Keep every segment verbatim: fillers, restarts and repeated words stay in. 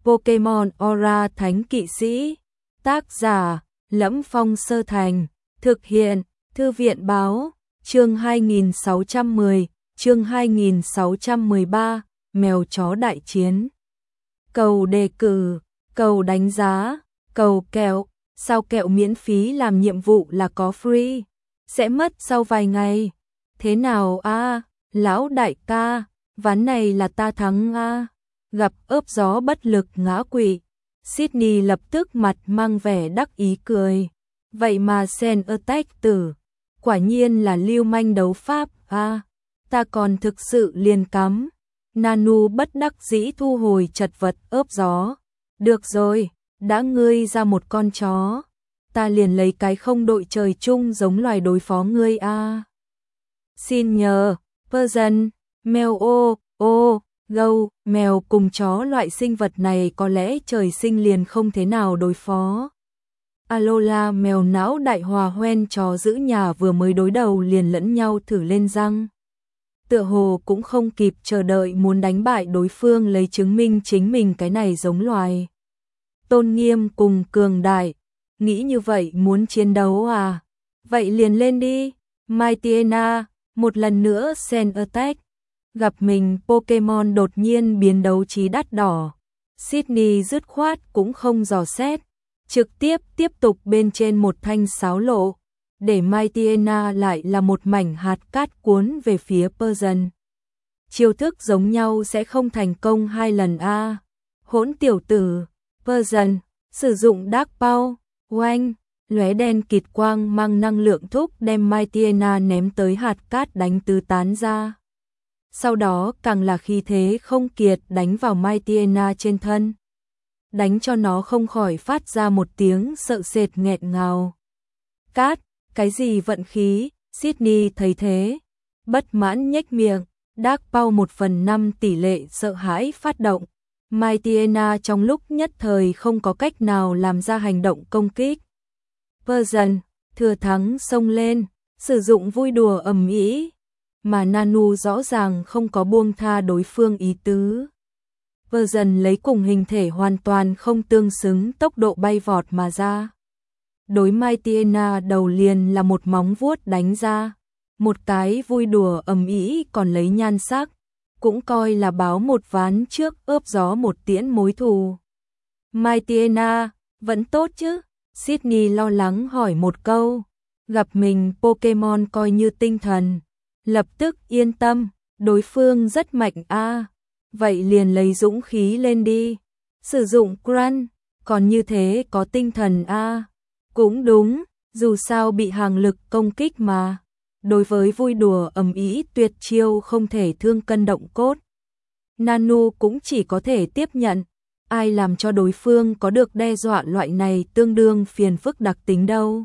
Pokemon Aura Thánh Kỵ Sĩ. Tác giả: Lẫm Phong Sơ Thành. Thực hiện: Thư viện báo. Chương hai nghìn sáu trăm mười, chương hai nghìn sáu trăm mười ba, mèo chó đại chiến. Cầu đề cử, cầu đánh giá, cầu kẹo, sao kẹo miễn phí làm nhiệm vụ là có free, sẽ mất sau vài ngày. Thế nào a, à? Lão đại ca, ván này là ta thắng a. À? Gặp ớp gió bất lực ngã quỵ, Sydney lập tức mặt mang vẻ đắc ý cười. Vậy mà Sen Attack tử, quả nhiên là lưu manh đấu pháp a. À? Ta còn thực sự liền cắm. Nanu bất đắc dĩ thu hồi chật vật ớp gió. Được rồi, đã ngươi ra một con chó, ta liền lấy cái không đội trời chung giống loài đối phó ngươi a. À. Xin nhờ, Persian, mèo ô, ô, gâu, mèo cùng chó loại sinh vật này có lẽ trời sinh liền không thế nào đối phó. Alola mèo não đại hòa hoen chó giữ nhà vừa mới đối đầu liền lẫn nhau thử lên răng. Tựa hồ cũng không kịp chờ đợi muốn đánh bại đối phương lấy chứng minh chính mình cái này giống loài. Tôn nghiêm cùng cường đại, nghĩ như vậy muốn chiến đấu à? Vậy liền lên đi, Mightyena, một lần nữa Sen Attack. Gặp mình Pokemon đột nhiên biến đấu trí đắt đỏ, Sydney dứt khoát cũng không dò xét, trực tiếp tiếp tục bên trên một thanh sáo lộ, để Mightyena lại là một mảnh hạt cát cuốn về phía Persian. Chiêu thức giống nhau sẽ không thành công hai lần a. À. Hỗn tiểu tử, Persian, sử dụng Dark Power, oanh, lóe đen kịt quang mang năng lượng thúc đem Mightyena ném tới hạt cát đánh tứ tán ra. Sau đó càng là khí thế không kiệt đánh vào Mightyena trên thân, đánh cho nó không khỏi phát ra một tiếng sợ sệt nghẹn ngào. Cát, cái gì vận khí? Sydney thấy thế, bất mãn nhếch miệng, Dark Power một phần năm tỷ lệ sợ hãi phát động. Mightyena trong lúc nhất thời không có cách nào làm ra hành động công kích. Persian, thừa thắng xông lên, sử dụng vui đùa ầm ĩ, mà Nanu rõ ràng không có buông tha đối phương ý tứ. Persian lấy cùng hình thể hoàn toàn không tương xứng tốc độ bay vọt mà ra. Đối Mightyena đầu liền là một móng vuốt đánh ra, một cái vui đùa ầm ĩ còn lấy nhan sắc, cũng coi là báo một ván trước ướp gió một tiễn mối thù. Mightyena, vẫn tốt chứ? Sydney lo lắng hỏi một câu, gặp mình Pokemon coi như tinh thần, lập tức yên tâm, đối phương rất mạnh a. À. Vậy liền lấy dũng khí lên đi, sử dụng Crunch, còn như thế có tinh thần a. À. Cũng đúng, dù sao bị hàng lực công kích mà. Đối với vui đùa ầm ĩ tuyệt chiêu không thể thương cân động cốt, Nanu cũng chỉ có thể tiếp nhận. Ai làm cho đối phương có được đe dọa loại này tương đương phiền phức đặc tính đâu.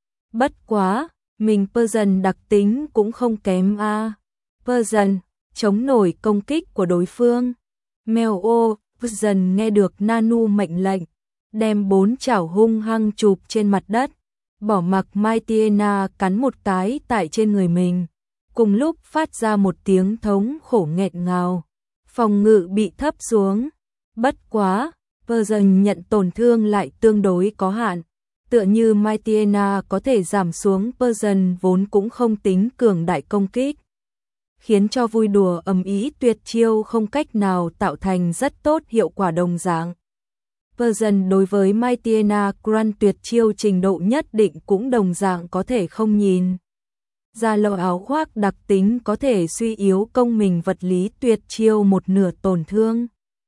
Bất quá, mình Persian đặc tính cũng không kém a. À. Persian, chống nổi công kích của đối phương. Mèo ô, Persian nghe được Nanu mệnh lệnh, đem bốn chảo hung hăng chụp trên mặt đất, bỏ mặc Mightyena cắn một cái tại trên người mình, cùng lúc phát ra một tiếng thống khổ nghẹn ngào, phòng ngự bị thấp xuống. Bất quá, Persian nhận tổn thương lại tương đối có hạn, tựa như Mightyena có thể giảm xuống Persian vốn cũng không tính cường đại công kích, khiến cho vui đùa ầm ĩ tuyệt chiêu không cách nào tạo thành rất tốt hiệu quả đồng dạng. Persian đối với Mightyena Crunch tuyệt chiêu trình độ nhất định cũng đồng dạng có thể không nhìn ra lỗ áo khoác đặc tính có thể suy yếu công mình vật lý tuyệt chiêu một nửa tổn thương.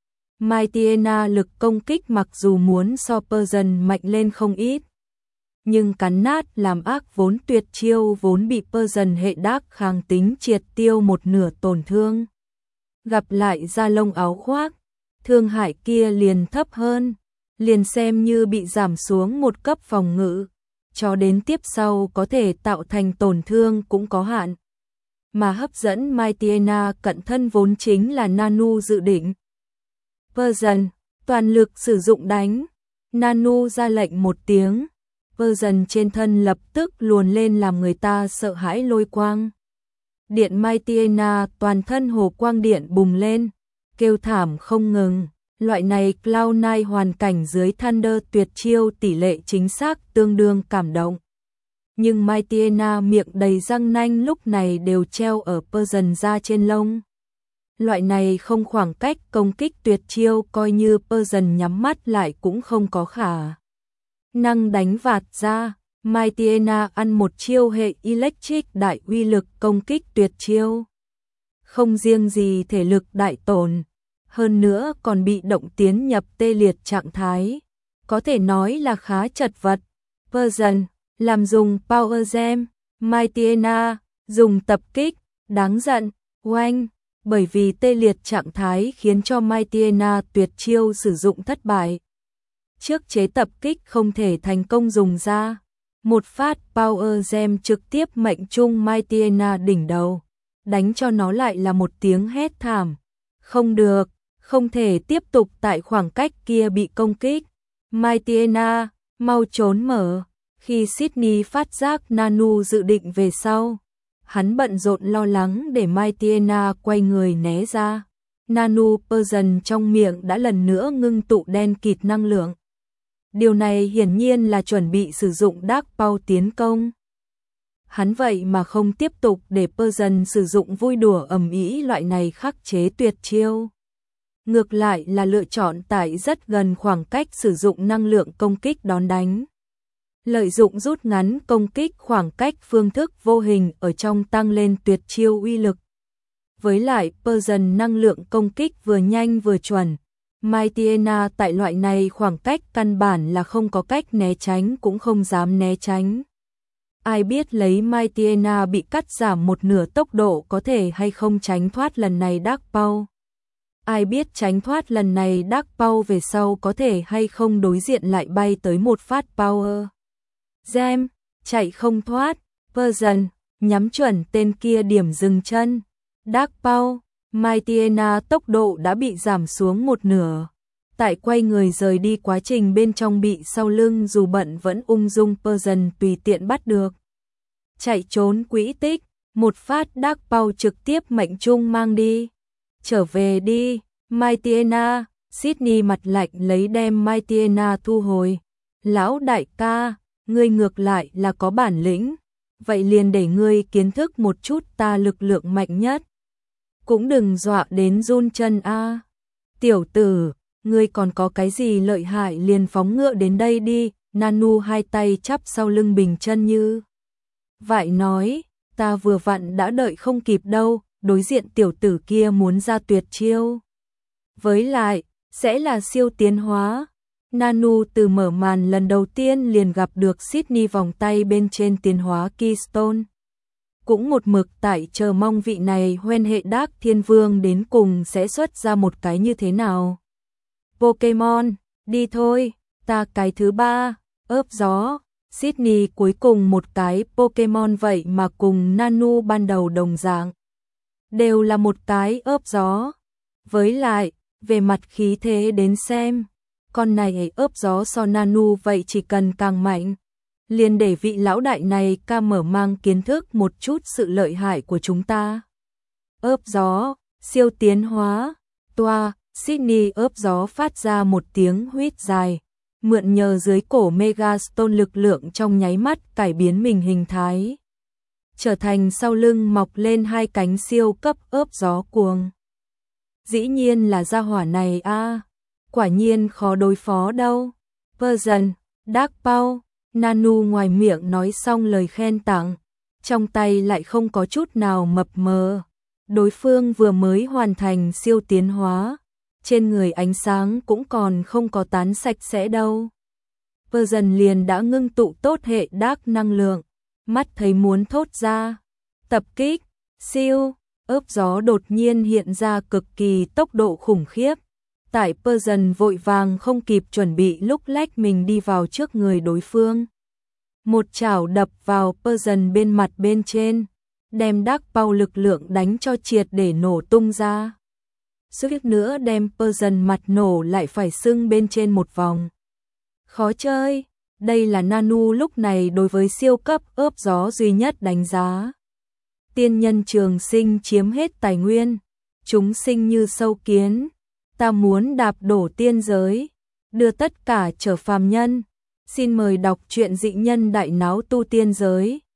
Mightyena lực công kích mặc dù muốn so Persian mạnh lên không ít, nhưng cắn nát làm ác vốn tuyệt chiêu vốn bị Persian hệ đắc kháng tính triệt tiêu một nửa tổn thương. Gặp lại da lông áo khoác, thương hại kia liền thấp hơn, liền xem như bị giảm xuống một cấp phòng ngự, cho đến tiếp sau có thể tạo thành tổn thương cũng có hạn. Mà hấp dẫn Mightyena cận thân vốn chính là Nanu dự định. Persian, toàn lực sử dụng đánh. Nanu ra lệnh một tiếng, Persian trên thân lập tức luồn lên làm người ta sợ hãi lôi quang. Điện Mightyena toàn thân hồ quang điện bùng lên, kêu thảm không ngừng, Loại này Cloud nine hoàn cảnh dưới Thunder tuyệt chiêu tỷ lệ chính xác tương đương cảm động. Nhưng Mightyena miệng đầy răng nanh lúc này đều treo ở Persian ra trên lông. Loại này không khoảng cách công kích tuyệt chiêu coi như Persian nhắm mắt lại cũng không có khả năng đánh vạt ra. Mightyena ăn một chiêu hệ Electric đại uy lực công kích tuyệt chiêu. Không riêng gì thể lực đại tổn, hơn nữa còn bị động tiến nhập tê liệt trạng thái. Có thể nói là khá chật vật. Persian làm dùng Power Gem, Mightyena dùng tập kích, đáng giận, oanh. Bởi vì tê liệt trạng thái khiến cho Mightyena tuyệt chiêu sử dụng thất bại. Trước chế tập kích không thể thành công dùng ra. Một phát Power Gem trực tiếp mệnh trung Mightyena đỉnh đầu. Đánh cho nó lại là một tiếng hét thảm. Không được, không thể tiếp tục tại khoảng cách kia bị công kích. Mightyena, mau trốn mở. Khi Sydney phát giác Nanu dự định về sau, hắn bận rộn lo lắng để Mightyena quay người né ra. Nanu Persian trong miệng đã lần nữa ngưng tụ đen kịt năng lượng. Điều này hiển nhiên là chuẩn bị sử dụng Dark Paw tiến công. Hắn vậy mà không tiếp tục để Persian sử dụng vui đùa ầm ĩ loại này khắc chế tuyệt chiêu. Ngược lại là lựa chọn tại rất gần khoảng cách sử dụng năng lượng công kích đón đánh. Lợi dụng rút ngắn công kích khoảng cách phương thức vô hình ở trong tăng lên tuyệt chiêu uy lực. Với lại Persian năng lượng công kích vừa nhanh vừa chuẩn. Mightyena tại loại này khoảng cách căn bản là không có cách né tránh cũng không dám né tránh. Ai biết lấy Mightyena bị cắt giảm một nửa tốc độ có thể hay không tránh thoát lần này Dark Paw. Ai biết tránh thoát lần này Dark Paw về sau có thể hay không đối diện lại bay tới một phát Power Gem, chạy không thoát. Persian nhắm chuẩn tên kia điểm dừng chân. Dark Paw, Mightyena tốc độ đã bị giảm xuống một nửa. Tại quay người rời đi quá trình bên trong bị sau lưng dù bận vẫn ung dung Persian tùy tiện bắt được. Chạy trốn quỹ tích, một phát Dark Paw trực tiếp mệnh trung mang đi. Trở về đi, Mightyena. Sydney mặt lạnh lấy đem Mightyena thu hồi. Lão đại ca, ngươi ngược lại là có bản lĩnh. Vậy liền để ngươi kiến thức một chút ta lực lượng mạnh nhất. Cũng đừng dọa đến run chân a. Tiểu tử, ngươi còn có cái gì lợi hại liền phóng ngựa đến đây đi. Nanu hai tay chắp sau lưng bình chân như vậy nói, ta vừa vặn đã đợi không kịp đâu, đối diện tiểu tử kia muốn ra tuyệt chiêu. Với lại, sẽ là siêu tiến hóa. Nanu từ mở màn lần đầu tiên liền gặp được Sydney vòng tay bên trên tiến hóa Keystone. Cũng một mực tại chờ mong vị này hoen hệ Dark Thiên Vương đến cùng sẽ xuất ra một cái như thế nào. Pokemon, đi thôi, ta cái thứ ba, ớp gió. Sydney cuối cùng một cái Pokemon vậy mà cùng Nanu ban đầu đồng dạng. Đều là một cái ớp gió. Với lại, về mặt khí thế đến xem, con này ớp gió so Nanu vậy chỉ cần càng mạnh. Liền để vị lão đại này ca mở mang kiến thức một chút sự lợi hại của chúng ta. Ớp gió, siêu tiến hóa, toa, Sydney ớp gió phát ra một tiếng huýt dài. Mượn nhờ dưới cổ Megastone lực lượng trong nháy mắt cải biến mình hình thái. Trở thành sau lưng mọc lên hai cánh siêu cấp ớp gió cuồng. Dĩ nhiên là gia hỏa này a, à, quả nhiên khó đối phó đâu. Persian, Dark Paw, Nanu ngoài miệng nói xong lời khen tặng, trong tay lại không có chút nào mập mờ. Đối phương vừa mới hoàn thành siêu tiến hóa. Trên người ánh sáng cũng còn không có tán sạch sẽ đâu. Persian liền đã ngưng tụ tốt hệ Dark năng lượng, mắt thấy muốn thốt ra. Tập kích, siêu, ớp gió đột nhiên hiện ra cực kỳ tốc độ khủng khiếp. Tại Persian vội vàng không kịp chuẩn bị lúc lách mình đi vào trước người đối phương. Một chảo đập vào Persian bên mặt bên trên, đem Dark Paw lực lượng đánh cho triệt để nổ tung ra. Suýt nữa đem Persian mặt nổ lại phải sưng bên trên một vòng. Khó chơi, đây là Nanu lúc này đối với siêu cấp ớp gió duy nhất đánh giá. Tiên nhân trường sinh chiếm hết tài nguyên, chúng sinh như sâu kiến. ta muốn đạp đổ tiên giới, đưa tất cả trở phàm nhân. Xin mời đọc truyện Dị Nhân Đại Náo Tu Tiên Giới.